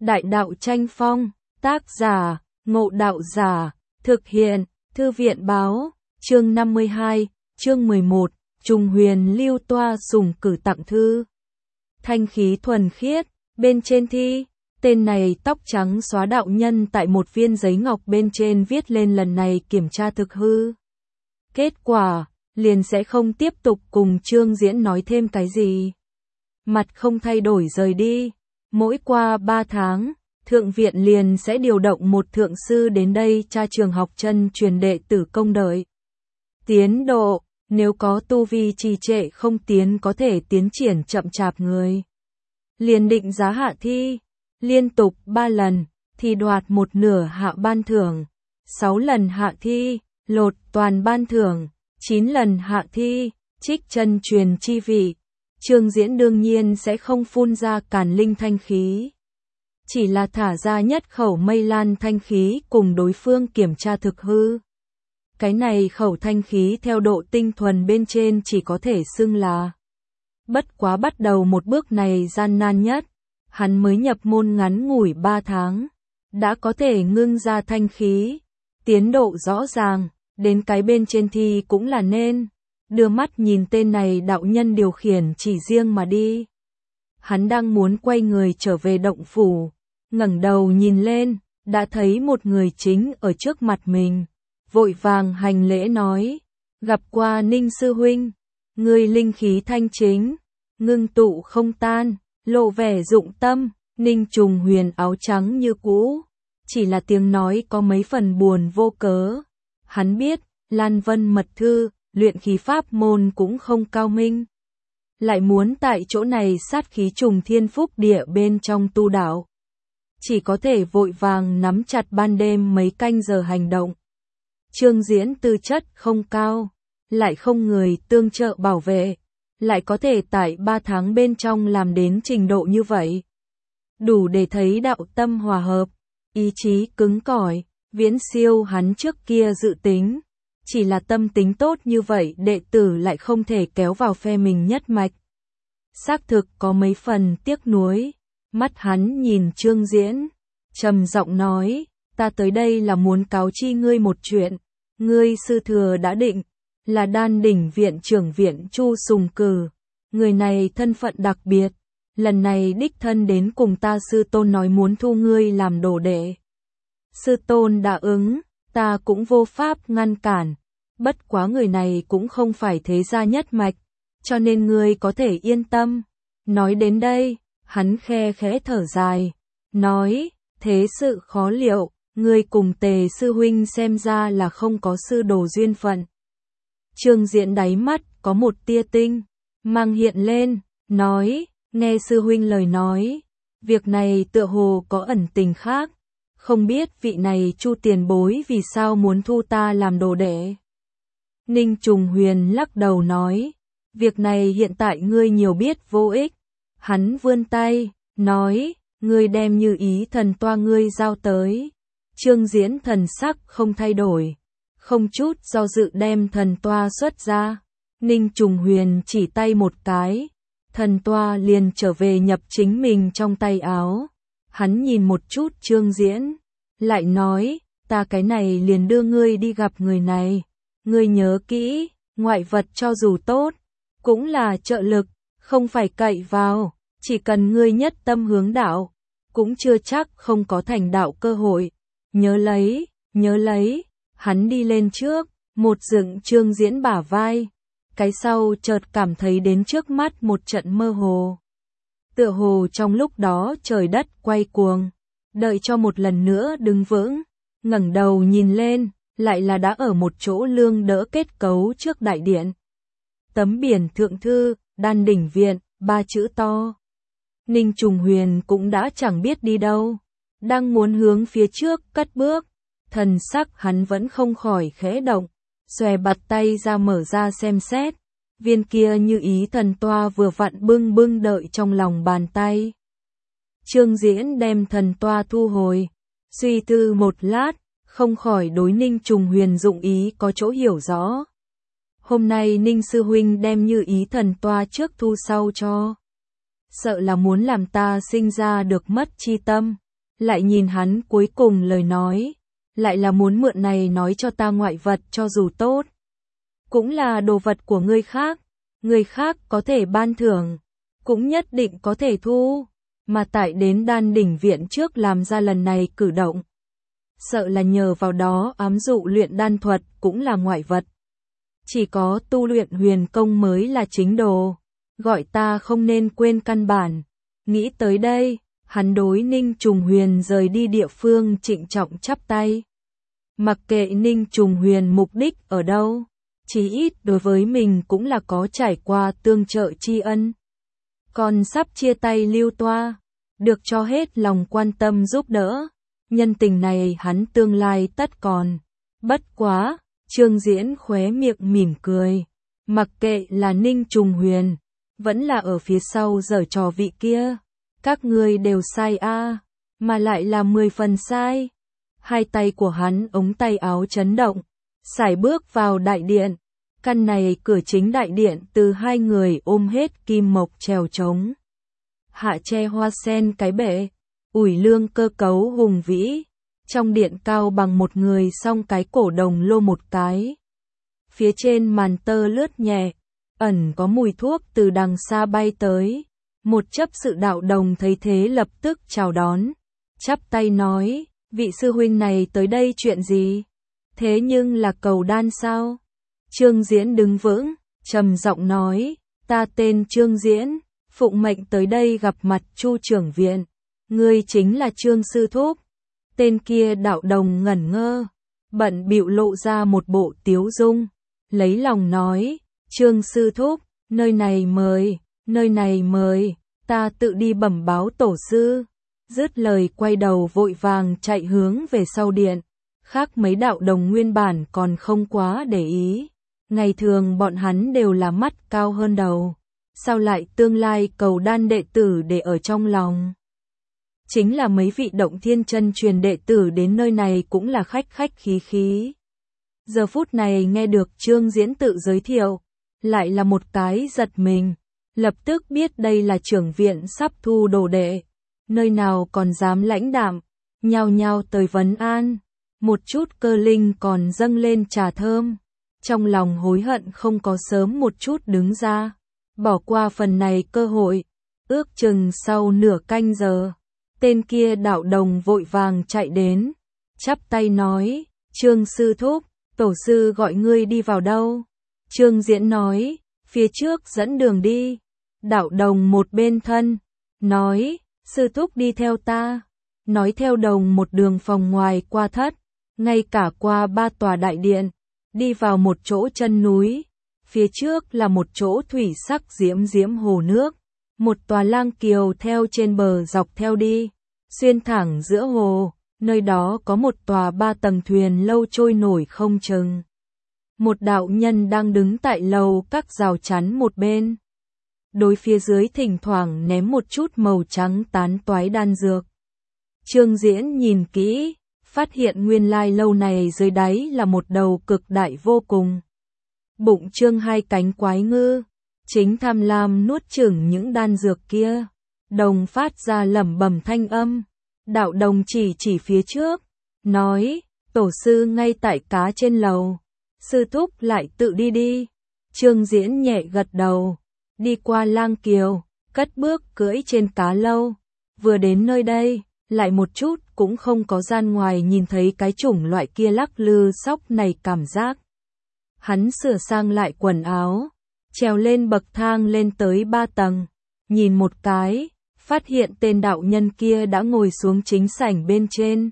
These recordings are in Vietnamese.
Đại đạo tranh phong, tác giả, Ngộ Đạo Giả, thực hiện, Thư viện báo, chương 52, chương 11, Trùng Huyền Lưu Toa sùng cử tặng thư. Thanh khí thuần khiết, bên trên thi, tên này tóc trắng xóa đạo nhân tại một viên giấy ngọc bên trên viết lên lần này kiểm tra thực hư. Kết quả, liền sẽ không tiếp tục cùng Trương Diễn nói thêm cái gì. Mặt không thay đổi rời đi, mỗi qua 3 tháng, Thượng viện liền sẽ điều động một thượng sư đến đây tra trường học chân truyền đệ tử công đợi. Tiến độ, nếu có tu vi trì trệ không tiến có thể tiến triển chậm chạp người. Liền định giá hạ thi, liên tục 3 lần, thì đoạt một nửa hạ ban thưởng, 6 lần hạ thi, lột toàn ban thưởng, 9 lần hạ thi, trích chân truyền chi vị. Trương Diễn đương nhiên sẽ không phun ra càn linh thanh khí. Chỉ là thả ra nhất khẩu mây lan thanh khí cùng đối phương kiểm tra thực hư. Cái này khẩu thanh khí theo độ tinh thuần bên trên chỉ có thể xưng là. Bất quá bắt đầu một bước này gian nan nhất, hắn mới nhập môn ngắn ngủi 3 tháng, đã có thể ngưng ra thanh khí, tiến độ rõ ràng, đến cái bên trên thi cũng là nên. Đưa mắt nhìn tên này đạo nhân điều khiển chỉ riêng mà đi. Hắn đang muốn quay người trở về động phủ, ngẩng đầu nhìn lên, đã thấy một người chính ở trước mặt mình, vội vàng hành lễ nói, gặp qua Ninh sư huynh, người linh khí thanh chính, ngưng tụ không tan, lộ vẻ dụng tâm. Ninh Trùng Huyền áo trắng như cũ, chỉ là tiếng nói có mấy phần buồn vô cớ. Hắn biết, Lan Vân mật thư, luyện khí pháp môn cũng không cao minh. Lại muốn tại chỗ này sát khí trùng thiên phúc địa bên trong tu đạo. Chỉ có thể vội vàng nắm chặt ban đêm mấy canh giờ hành động. Trương Diễn tư chất không cao, lại không người tương trợ bảo vệ, lại có thể tại 3 tháng bên trong làm đến trình độ như vậy. Đủ để thấy đạo tâm hòa hợp, ý chí cứng cỏi, viễn siêu hắn trước kia dự tính. Chỉ là tâm tính tốt như vậy đệ tử lại không thể kéo vào phe mình nhất mạch. Xác thực có mấy phần tiếc nuối, mắt hắn nhìn Trương Diễn, trầm giọng nói, ta tới đây là muốn cáo chi ngươi một chuyện, ngươi sư thừa đã định, là Đan Đỉnh viện trưởng viện Chu Sùng cử, người này thân phận đặc biệt, lần này đích thân đến cùng ta sư tôn nói muốn thu ngươi làm đồ đệ. Sư tôn đã ứng, ta cũng vô pháp ngăn cản, bất quá người này cũng không phải thế gia nhất mạch, cho nên ngươi có thể yên tâm. Nói đến đây, hắn khe khẽ thở dài, nói, thế sự khó liệu, ngươi cùng Tề sư huynh xem ra là không có sư đồ duyên phận. Trương Diễn đáy mắt có một tia tinh mang hiện lên, nói, nghe sư huynh lời nói, việc này tựa hồ có ẩn tình khác, không biết vị này Chu tiền bối vì sao muốn thu ta làm đồ đệ. Ninh Trùng Huyền lắc đầu nói, việc này hiện tại ngươi nhiều biết vô ích. Hắn vươn tay, nói, ngươi đem Như Ý thần toa ngươi giao tới. Trương Diễn thần sắc không thay đổi, không chút do dự đem thần toa xuất ra. Ninh Trùng Huyền chỉ tay một cái, thần toa liền trở về nhập chính mình trong tay áo. Hắn nhìn một chút Trương Diễn, lại nói, ta cái này liền đưa ngươi đi gặp người này. Ngươi nhớ kỹ, ngoại vật cho dù tốt, cũng là trợ lực, không phải cậy vào, chỉ cần ngươi nhất tâm hướng đạo, cũng chưa chắc không có thành đạo cơ hội. Nhớ lấy, hắn đi lên trước, một dựng Trương Diễn bả vai, cái sau chợt cảm thấy đến trước mắt một trận mơ hồ. Tựa hồ trong lúc đó trời đất quay cuồng, đợi cho một lần nữa đứng vững, ngẩng đầu nhìn lên, lại là đã ở một chỗ lương đỡ kết cấu trước đại điện. Tấm biển thượng thư, Đan Đỉnh viện, 3 chữ to. Ninh Trùng Huyền cũng đã chẳng biết đi đâu, đang muốn hướng phía trước cất bước, thần sắc hắn vẫn không khỏi khẽ động, xòe bạt tay ra mở ra xem xét, viên kia Như Ý thần toa vừa vặn bưng đợi trong lòng bàn tay. Trương Diễn đem thần toa thu hồi, suy tư một lát, không khỏi đối Ninh Trùng Huyền dụng ý có chỗ hiểu rõ. Hôm nay Ninh sư huynh đem Như Ý thần toa trước thu sau cho. Sợ là muốn làm ta sinh ra được mất chi tâm. lại nhìn hắn cuối cùng lời nói, lại là muốn mượn này nói cho ta ngoại vật cho dù tốt. Cũng là đồ vật của người khác có thể ban thưởng, cũng nhất định có thể thu, mà tại đến Đan Đỉnh Viện trước làm ra lần này cử động. Sợ là nhờ vào đó ám dụ luyện đan thuật cũng là ngoại vật. Chỉ có tu luyện huyền công mới là chính đồ, gọi ta không nên quên căn bản. Nghĩ tới đây, hắn đối Ninh Trùng Huyền rời đi địa phương trịnh trọng chắp tay. Mặc kệ Ninh Trùng Huyền mục đích ở đâu, chí ít đối với mình cũng là có trải qua tương trợ tri ân. Còn sắp chia tay Lưu Toa, được cho hết lòng quan tâm giúp đỡ, nhân tình này hắn tương lai tất còn. Bất quá, Trương Diễn khóe miệng mỉm cười, mặc kệ là Ninh Trùng Huyền, vẫn là ở phía sau giở trò vị kia, các ngươi đều sai a, mà lại là 10 phần sai. Hai tay của hắn ống tay áo chấn động, sải bước vào đại điện. Căn này cửa chính đại điện từ hai người ôm hết kim mộc trèo trống. Hạ che hoa sen cái bệ, ủi lương cơ cấu hùng vĩ. Trong điện cao bằng một người song cái cổ đồng lô một cái. Phía trên màn tơ lướt nhẹ, ẩn có mùi thuốc từ đằng xa bay tới. Một chấp sự đạo đồng thấy thế lập tức chào đón. Chắp tay nói, vị sư huynh này tới đây chuyện gì? Thế nhưng là cầu đan sao? Trương Diễn đứng vững, trầm giọng nói, ta tên Trương Diễn, phụng mệnh tới đây gặp mặt Chu trưởng viện. Ngươi chính là Trương sư thúc. Tên kia đạo đồng ngẩn ngơ, bận bịu lộ ra một bộ tiếu dung, lấy lòng nói, Trương sư thúc, nơi này mời, ta tự đi bẩm báo tổ sư. Dứt lời quay đầu vội vàng chạy hướng về sau điện. Khác mấy đạo đồng nguyên bản còn không quá để ý. Ngày thường bọn hắn đều là mắt cao hơn đầu, sao lại tương lai cầu đan đệ tử để ở trong lòng. Chính là mấy vị động thiên chân truyền đệ tử đến nơi này cũng là khách khí khí. Giờ phút này nghe được Trương Diễn tự giới thiệu, lại là một cái giật mình, lập tức biết đây là trưởng viện sắp thu đồ đệ, nơi nào còn dám lãnh đạm, nhao nhao tới vấn an, một chút cơ linh còn dâng lên trà thơm. Trong lòng hối hận không có sớm một chút đứng ra, bỏ qua phần này cơ hội. Ước chừng sau nửa canh giờ, tên kia đạo đồng vội vàng chạy đến, chắp tay nói, Trương sư thúc, tổ sư gọi ngươi đi vào đâu? Trương Diễn nói, phía trước dẫn đường đi. Đạo đồng một bên thân, nói, sư thúc đi theo ta. Nói theo đồng một đường phòng ngoài qua thất, ngay cả qua 3 tòa đại điện. Đi vào một chỗ chân núi, phía trước là một chỗ thủy sắc diễm hồ nước, một tòa lang kiều theo trên bờ dọc theo đi, xuyên thẳng giữa hồ, nơi đó có một tòa 3 tầng thuyền lâu trôi nổi không chừng. Một đạo nhân đang đứng tại lầu các rào chắn một bên, đối phía dưới thỉnh thoảng ném một chút màu trắng tán toái đan dược. Trương Diễn nhìn kỹ, phát hiện nguyên lai lâu này dưới đáy là một đầu cực đại vô cùng. Bụng trương hai cánh quái ngư, chính tham lam nuốt chửng những đan dược kia. Đồng phát ra lẩm bẩm thanh âm, đạo đồng chỉ phía trước, nói, tổ sư ngay tại cá trên lầu, sư thúc lại tự đi. Trương Diễn nhẹ gật đầu, đi qua lang kiều, cất bước cưỡi trên cá lâu, vừa đến nơi đây. Lại một chút cũng không có gian ngoài nhìn thấy cái chủng loại kia lắc lư sóc này cảm giác. Hắn sửa sang lại quần áo, trèo lên bậc thang lên tới 3 tầng, nhìn một cái, phát hiện tên đạo nhân kia đã ngồi xuống chính sảnh bên trên.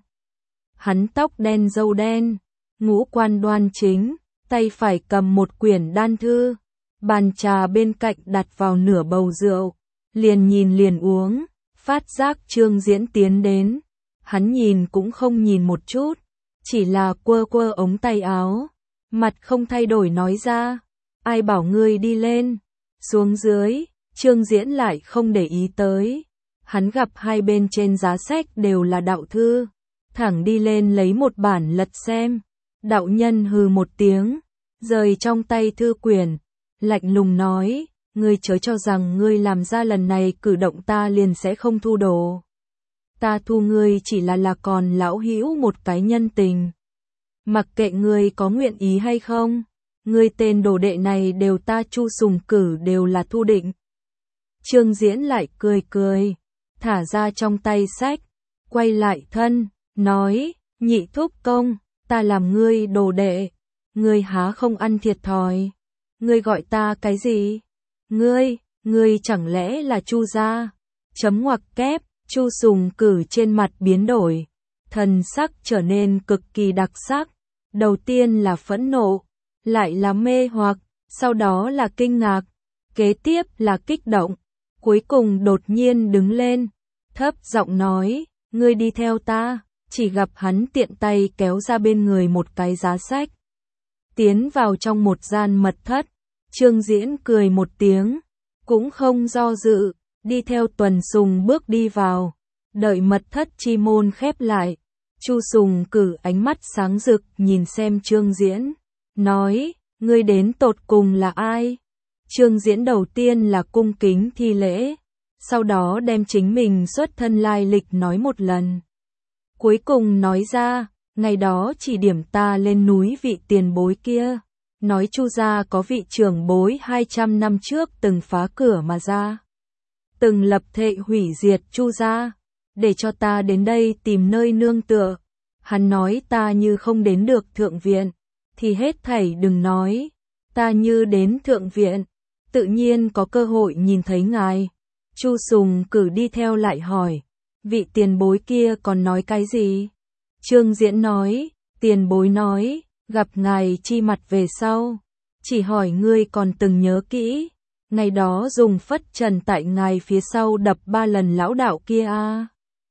Hắn tóc đen râu đen, ngũ quan đoan chính, tay phải cầm một quyển đan thư, bàn trà bên cạnh đặt vào nửa bầu rượu, liền nhìn liền uống. Phát giác Trương Diễn tiến đến, hắn nhìn cũng không nhìn một chút, chỉ là quơ ống tay áo, mặt không thay đổi nói ra, ai bảo ngươi đi lên, xuống dưới. Trương Diễn lại không để ý tới, hắn gặp hai bên trên giá sách đều là đạo thư, thẳng đi lên lấy một bản lật xem. Đạo nhân hừ một tiếng, rời trong tay thư quyển, lạnh lùng nói, ngươi chớ cho rằng ngươi làm ra lần này cử động ta liền sẽ không thu đồ. ta thu ngươi chỉ là còn lão hữu một cái nhân tình. Mặc kệ ngươi có nguyện ý hay không, ngươi tên đồ đệ này đều ta Chu Sùng cử đều là thu định. Trương Diễn lại cười cười, thả ra trong tay sách, quay lại thân, nói, Nhị thúc công, ta làm ngươi đồ đệ, ngươi há không ăn thiệt thòi, ngươi gọi ta cái gì? Ngươi chẳng lẽ là Chu gia? Chấm ngoặc kép, Chu Sùng cử trên mặt biến đổi, thần sắc trở nên cực kỳ đặc sắc, đầu tiên là phẫn nộ, lại là mê hoặc, sau đó là kinh ngạc, kế tiếp là kích động, cuối cùng đột nhiên đứng lên, thấp giọng nói, ngươi đi theo ta, chỉ gặp hắn tiện tay kéo ra bên người một cái giá sách. Tiến vào trong một gian mật thất, Trương Diễn cười một tiếng, cũng không do dự, đi theo Tuần Sùng bước đi vào, đợi mật thất chi môn khép lại. Chu Sùng cử ánh mắt sáng rực nhìn xem Trương Diễn, nói, ngươi đến tột cùng là ai? Trương Diễn đầu tiên là cung kính thi lễ, sau đó đem chính mình xuất thân lai lịch nói một lần. Cuối cùng nói ra, ngày đó chỉ điểm ta lên núi vị tiền bối kia, nói Chu gia có vị trưởng bối 200 năm trước từng phá cửa mà ra, từng lập thệ hủy diệt Chu gia, để cho ta đến đây tìm nơi nương tựa. Hắn nói ta như không đến được thượng viện, thì hết thảy đừng nói, ta như đến thượng viện, tự nhiên có cơ hội nhìn thấy ngài. Chu Sùng cử đi theo lại hỏi, vị tiền bối kia còn nói cái gì? Trương Diễn nói, tiền bối nói, gặp ngài chi mặt về sau, chỉ hỏi ngươi còn từng nhớ kỹ, ngày đó dùng phất trần tại ngài phía sau đập 3 lần lão đạo kia a.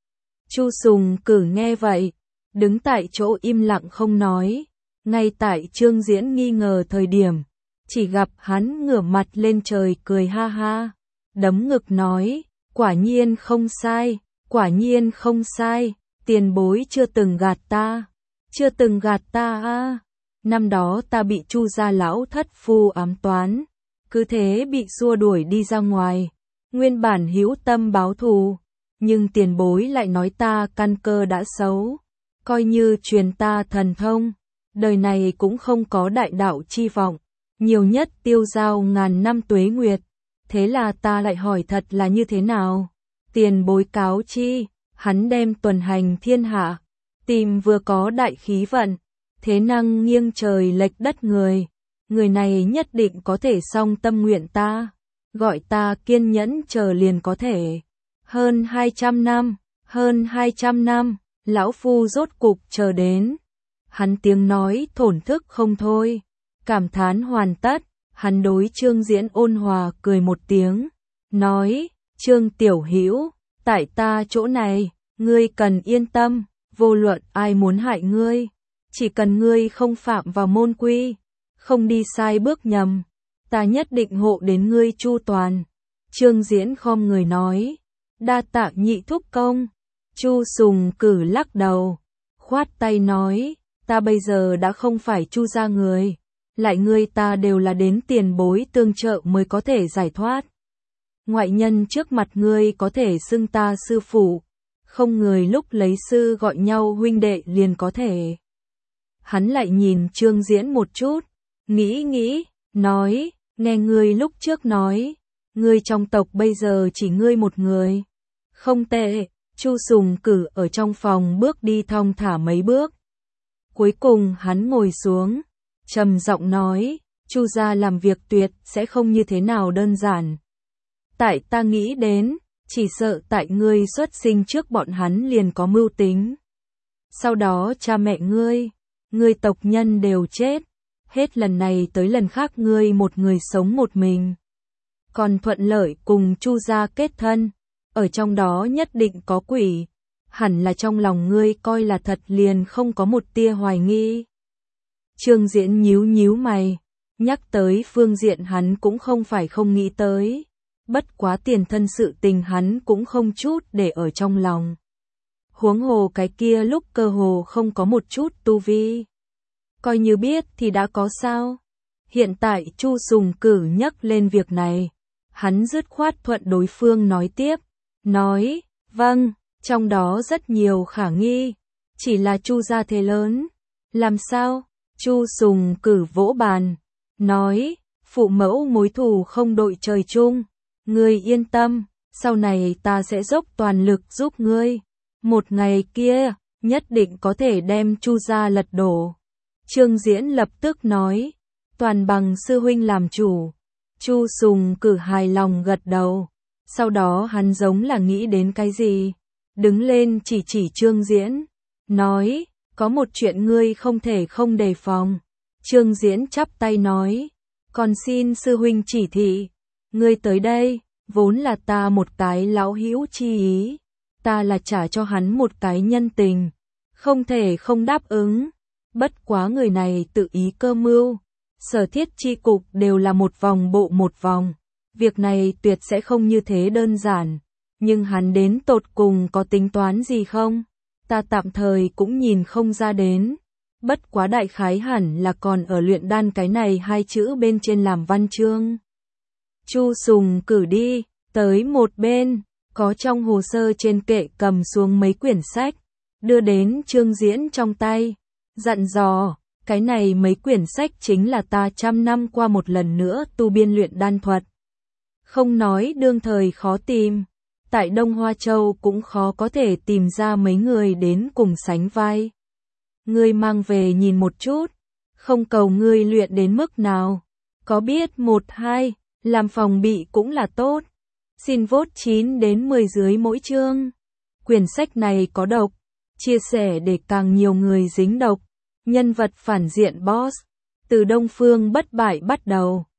Chu Sùng cử nghe vậy, đứng tại chỗ im lặng không nói, ngay tại Trương Diễn nghi ngờ thời điểm, chỉ gặp hắn ngửa mặt lên trời cười ha ha, đấm ngực nói, quả nhiên không sai, quả nhiên không sai, tiền bối chưa từng gạt ta, chưa từng gạt ta a. Năm đó ta bị Chu gia lão thất phu ám toán, cứ thế bị xua đuổi đi ra ngoài, nguyên bản hữu tâm báo thù, nhưng tiền bối lại nói ta căn cơ đã xấu, coi như truyền ta thần thông, đời này cũng không có đại đạo chi vọng, nhiều nhất tiêu giao ngàn năm tuế nguyệt. Thế là ta lại hỏi thật là như thế nào? Tiền bối cáo chi, hắn đem tuần hành thiên hạ, tìm vừa có đại khí vận, thế năng nghiêng trời lệch đất người, người này nhất định có thể song tâm nguyện ta, gọi ta kiên nhẫn chờ liền có thể. Hơn 200 năm, lão phu rốt cục chờ đến. Hắn tiếng nói thổn thức không thôi, cảm thán hoàn tất, hắn đối Trương Diễn ôn hòa cười một tiếng, nói, Trương tiểu hữu, tại ta chỗ này, ngươi cần yên tâm, vô luận ai muốn hại ngươi, chỉ cần ngươi không phạm vào môn quy, không đi sai bước nhầm, ta nhất định hộ đến ngươi chu toàn. Trương Diễn khom người nói, đa tạ Nhị thúc công. Chu Sùng cử lắc đầu, khoát tay nói, ta bây giờ đã không phải Chu gia người, lại ngươi ta đều là đến tiền bối tương trợ mới có thể giải thoát. Ngoại nhân trước mặt ngươi có thể xưng ta sư phụ, không người lúc lấy sư gọi nhau huynh đệ liền có thể. Hắn lại nhìn Trương Diễn một chút, nghĩ, nói, nghe ngươi lúc trước nói, ngươi trong tộc bây giờ chỉ ngươi một người. Không tệ. Chu Sùng cử ở trong phòng bước đi thong thả mấy bước. Cuối cùng hắn ngồi xuống, trầm giọng nói, Chu gia làm việc tuyệt sẽ không như thế nào đơn giản. Tại ta nghĩ đến, chỉ sợ tại ngươi xuất sinh trước bọn hắn liền có mưu tính. Sau đó cha mẹ ngươi tộc nhân đều chết, hết lần này tới lần khác ngươi một người sống một mình. Còn thuận lợi cùng Chu gia kết thân. Ở trong đó nhất định có quỷ, hẳn là trong lòng ngươi coi là thật liền không có một tia hoài nghi. Trương Diễn nhíu mày, nhắc tới phương diện hắn cũng không phải không nghĩ tới, bất quá tiền thân sự tình hắn cũng không chút để ở trong lòng. Huống hồ cái kia lúc cơ hồ không có một chút tu vi. Coi như biết thì đã có sao? Hiện tại Chu Sùng cử nhắc lên việc này, hắn dứt khoát thuận đối phương nói tiếp. Nói, vâng, trong đó rất nhiều khả nghi, chỉ là Chu gia thế lớn, làm sao? Chu Sùng Cử vỗ bàn, nói, phụ mẫu mối thù không đội trời chung, ngươi yên tâm, sau này ta sẽ dốc toàn lực giúp ngươi, một ngày kia, nhất định có thể đem Chu gia lật đổ. Trương Diễn lập tức nói, toàn bằng sư huynh làm chủ. Chu Sùng Cử hài lòng gật đầu, sau đó hắn giống là nghĩ đến cái gì, đứng lên chỉ Trương Diễn, nói, có một chuyện ngươi không thể không đề phòng. Trương Diễn chắp tay nói, còn xin sư huynh chỉ thị, ngươi tới đây, vốn là ta một cái lão hữu chi ý, ta là trả cho hắn một cái nhân tình, không thể không đáp ứng, bất quá người này tự ý cơ mưu, Sở Thiết chi cục đều là một vòng bộ một vòng, việc này tuyệt sẽ không như thế đơn giản, nhưng hắn đến tột cùng có tính toán gì không? Ta tạm thời cũng nhìn không ra đến, bất quá đại khái hẳn là còn ở luyện đan cái này hai chữ bên trên làm văn chương. Chu Sùng Cử đi, tới một bên, có trong hồ sơ trên kệ cầm xuống mấy quyển sách, đưa đến Trương Diễn trong tay, dặn dò, cái này mấy quyển sách chính là ta 100 năm qua một lần nữa tu biên luyện đan thuật. Không nói đương thời khó tìm, tại Đông Hoa Châu cũng khó có thể tìm ra mấy người đến cùng sánh vai. Ngươi mang về nhìn một chút, không cầu ngươi luyện đến mức nào, có biết 1-2, làm phòng bị cũng là tốt. Xin vote 9 đến 10 dưới mỗi chương. Quyển sách này có độc, chia sẻ để càng nhiều người dính độc. Nhân vật phản diện boss, từ Đông Phương bất bại bắt đầu.